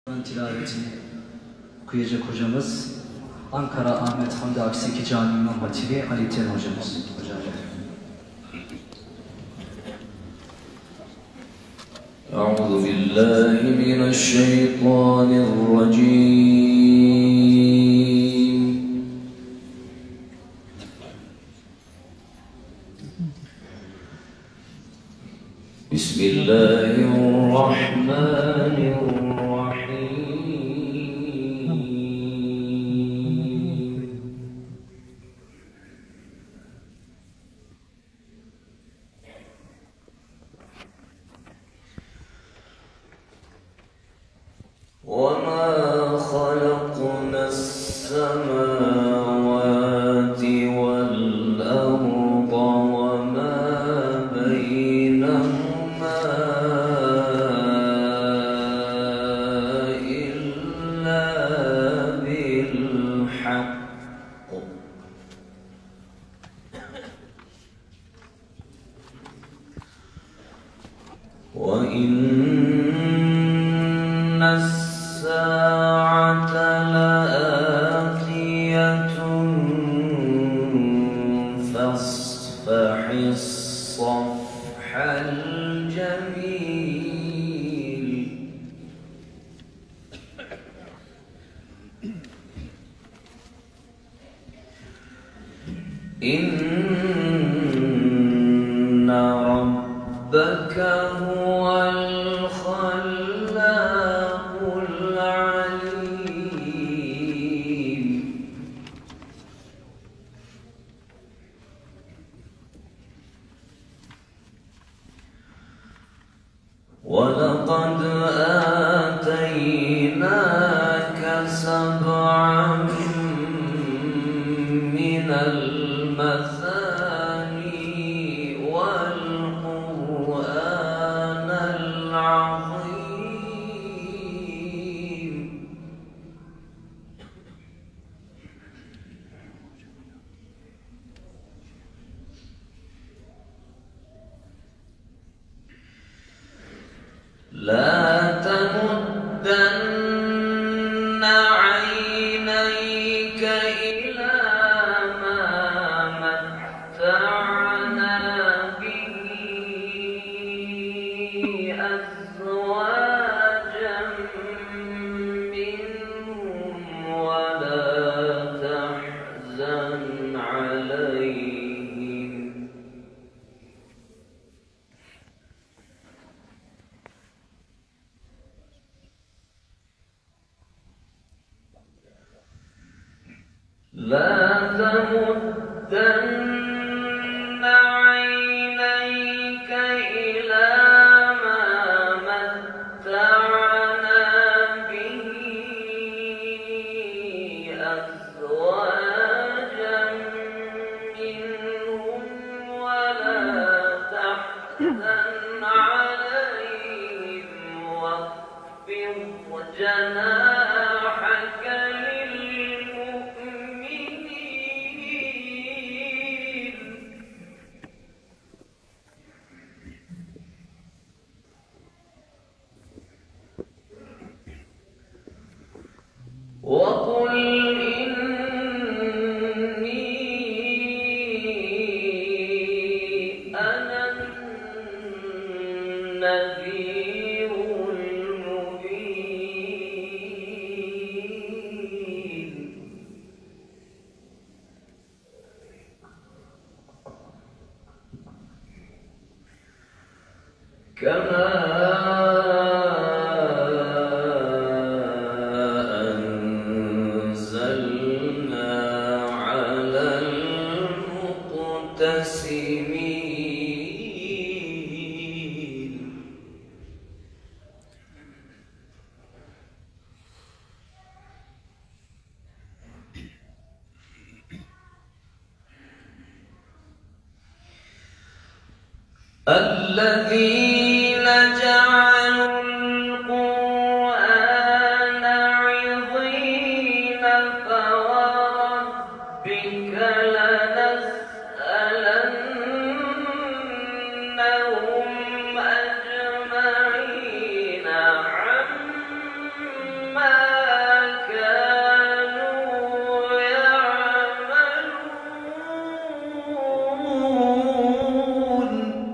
Tilavetini okuyacak hocamız Ankara Ahmet Hamdi Akseki Camii İmam Hatibi Ali Ten hocamız. أعوذ بالله من الشيطان الرجيم بسم الله الرحمن الرحيم وما خلقنا السماوات والأرض وما بينهما إلا بالحق وإن الساعة لآتية فاصفح الصفح الجميل إن ربك هو الخلاق العليم ولقد آتيناك سبعا من المثاني والقرآن العظيم لا تمدن عينيك إلى ما متعنا به أزواجا منهم ولا تحزن عليهم لا تمدن عينيك إلى ما متعنا به أزواجا منهم ولا تحزن عليهم واخفض جناحك وقل إني أنا النذير المبين كما الذين جعلوا القرآن عضين فوربك لنسألنهم أجمعين عما كانوا يعملون.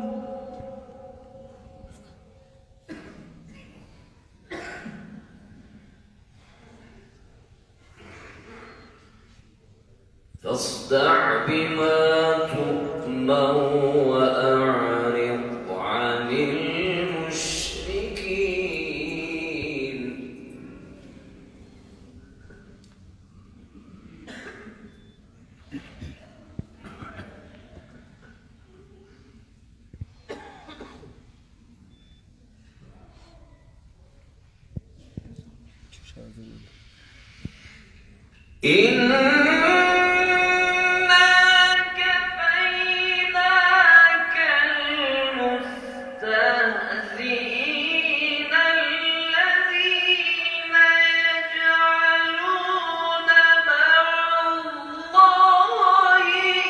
فاصدع بما تؤمر وأعرض عن المشركين. إنا كفيناك المستهزئين الذين يجعلون مع الله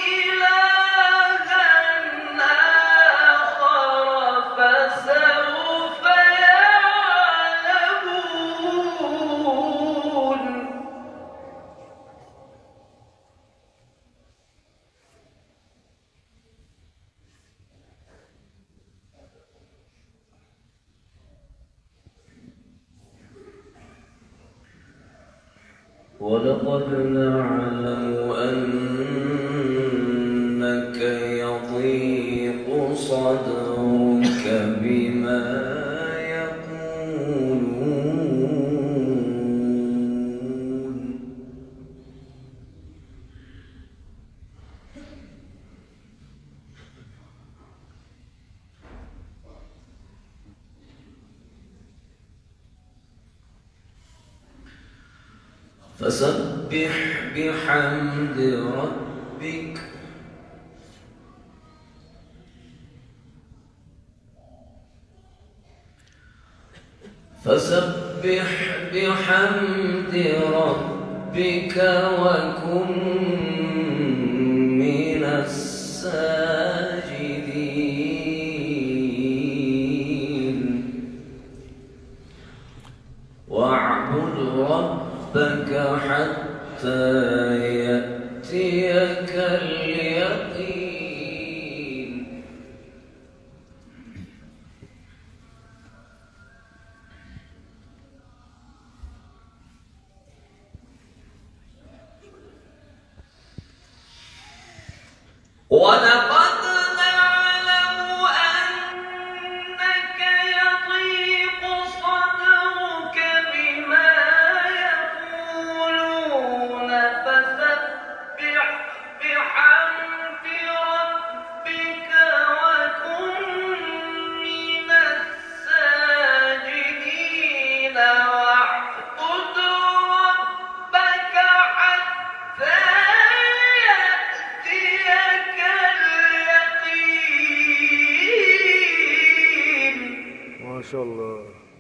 إلها آخر فسوف يعلمون. ولقد نعلم أنك يضيق صدرك بما يقولون. فسبح بحمد ربك وكن من الساجدين. واعبد ربك حتى يأتيك اليقين. ولقد نعلم أنك يضيق صدرك بما يقولون فسبح بحمد ربك وكن من الساجدين. واعبد ربك حتى يأتيك اليقين. ما شاء الله.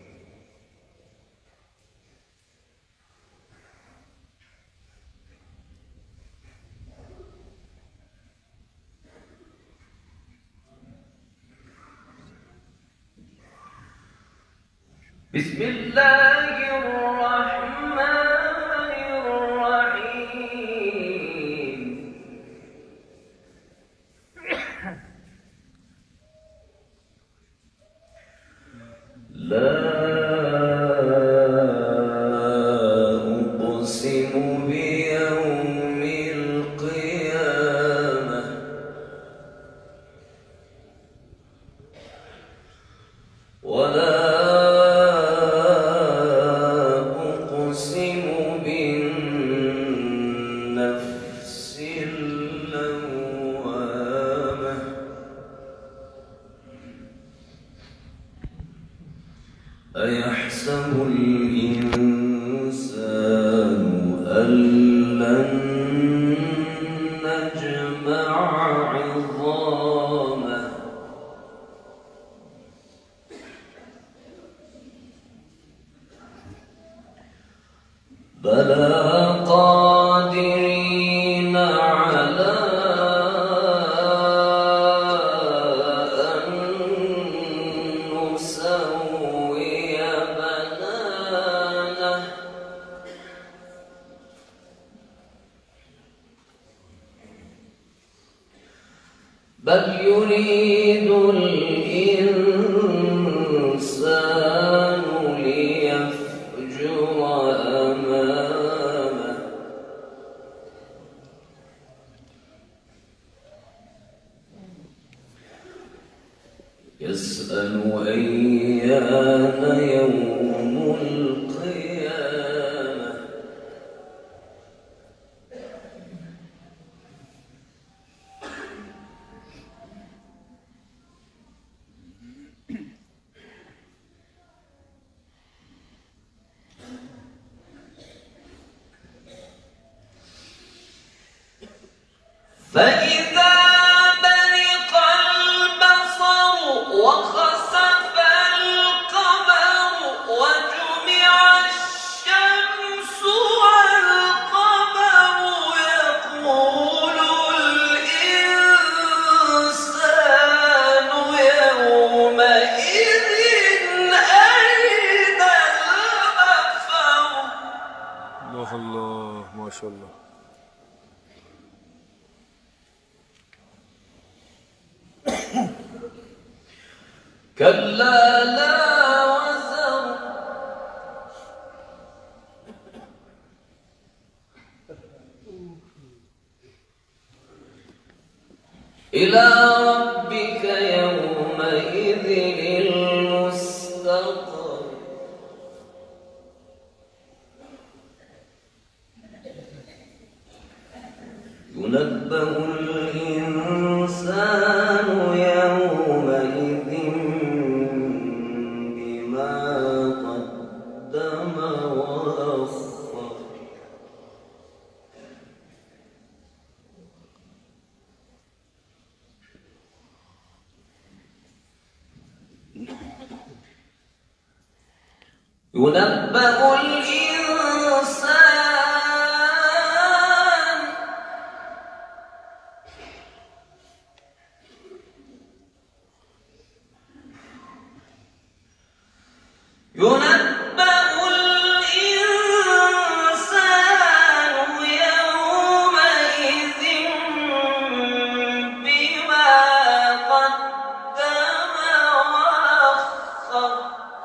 بسم الله الرحمن الرحيم. لا أقسم بيوم القيامة ولا أقسم بالنفس اللوامة. أيحسب الإنسان أن لن نجمع عظامه. بلى قادرين على أن نسوي بنانه. بل يريد الإنسان ليفجر أمامه يسأل أيان يوم القيامة فإذا برق البصر وخسف القمر وجمع الشمس والقمر يقول الإنسان يومئذ أين المفر. الله الله ما شاء الله. كلا لا وزر إلى ربك يومئذ المستقر ينبأ الإنسان يومئذ بما قدم وأخر ينبأ الإنسان يومئذ بما قدم وأخر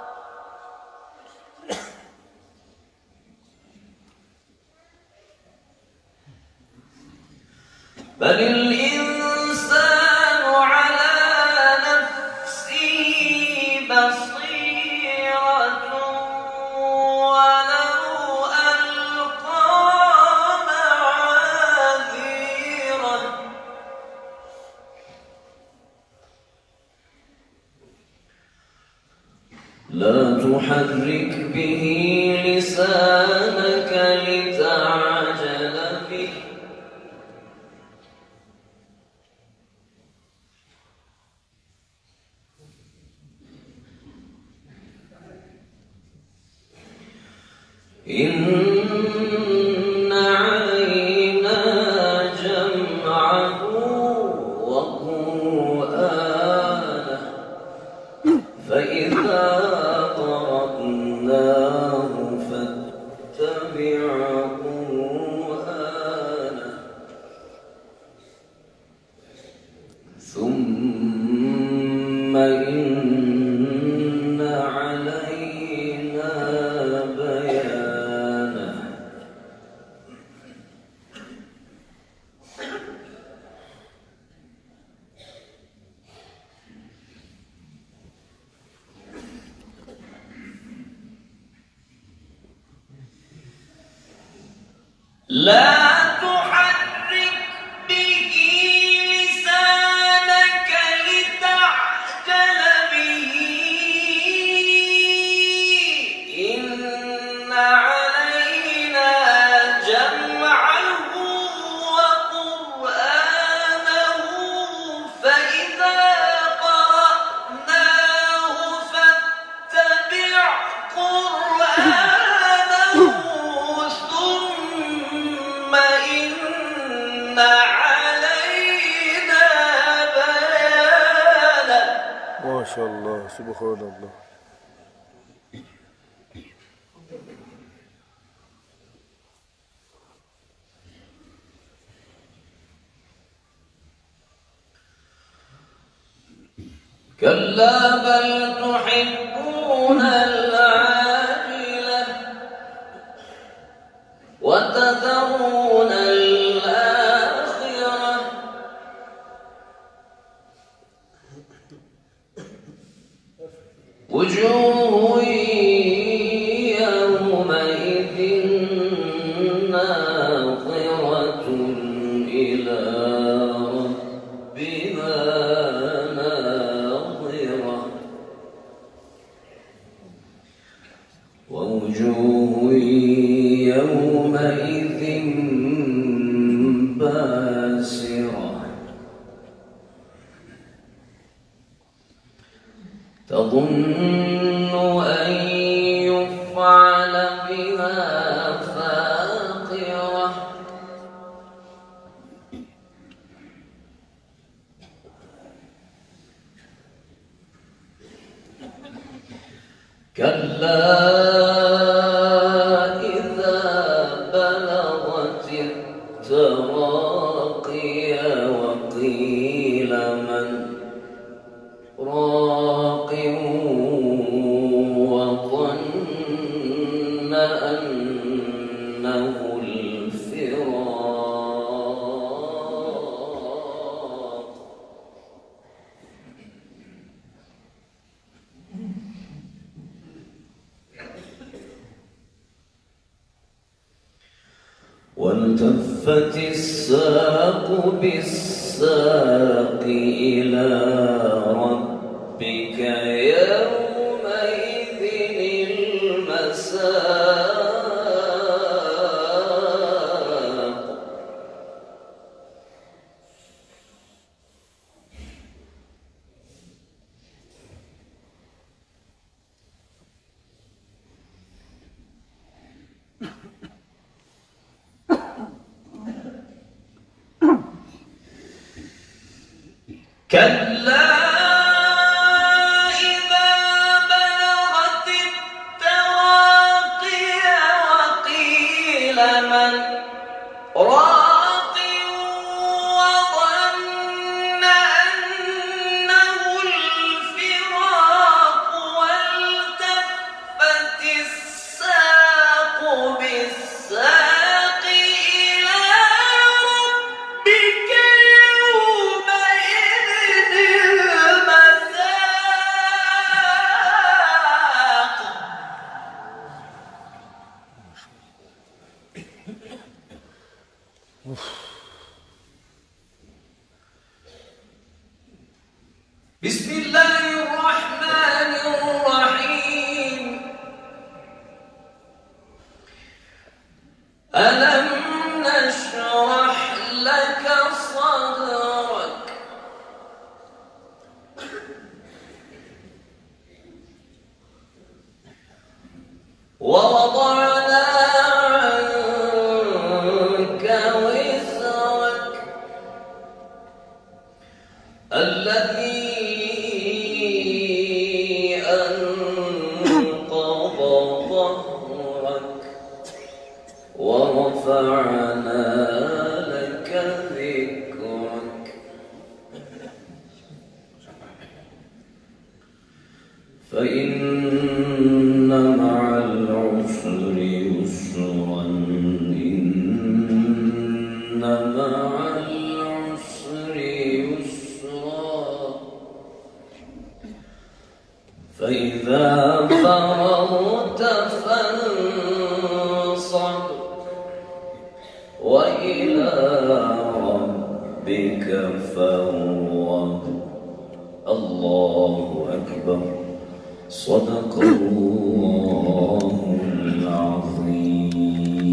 بل الإنسان على نفسه بصيرة ولو ألقى معاذيره لا تحرك به لسانك لتعجل به إن علينا جمعه وقرآنه فإذا قرأناه فاتبع قرآنه ثم إن علينا بيانه لا تحرك به لسانك لتعجل به إن علينا جمعه وقرآنه فإذا قرأناه فاتبع قرآنه ثم إن علينا بيانه. ما شاء الله سبحان الله. كلا بل تحبون العاجلة وتذرون الآخرة وجوه يومئذ ناظرة إلى ربها ناظرة ووجوه يومئذ باسرة تظن أن يفعل بها فاقرة كلا إذا بلغت التراقي وقيل من راق وظن أنه الفراق والتفت الساق بالساق إلى ربك يومئذ المساق كلا إذا بلغت التراقي وقيل من راق وظن أنه الفراق والتفت الساق بالساق إلى ربك يومئذ المساق بسم الله الرحمن الرحيم ألم نشرح لك صدرك ووضعنا عنك وزرك الذي أنقض ظهرك ورفعنا لك ذكرك فإن مع العسر يسرا إن مع العسر يسرا فإذا فرغت فانصب وإلى ربك فارغب الله أكبر صدق الله العظيم.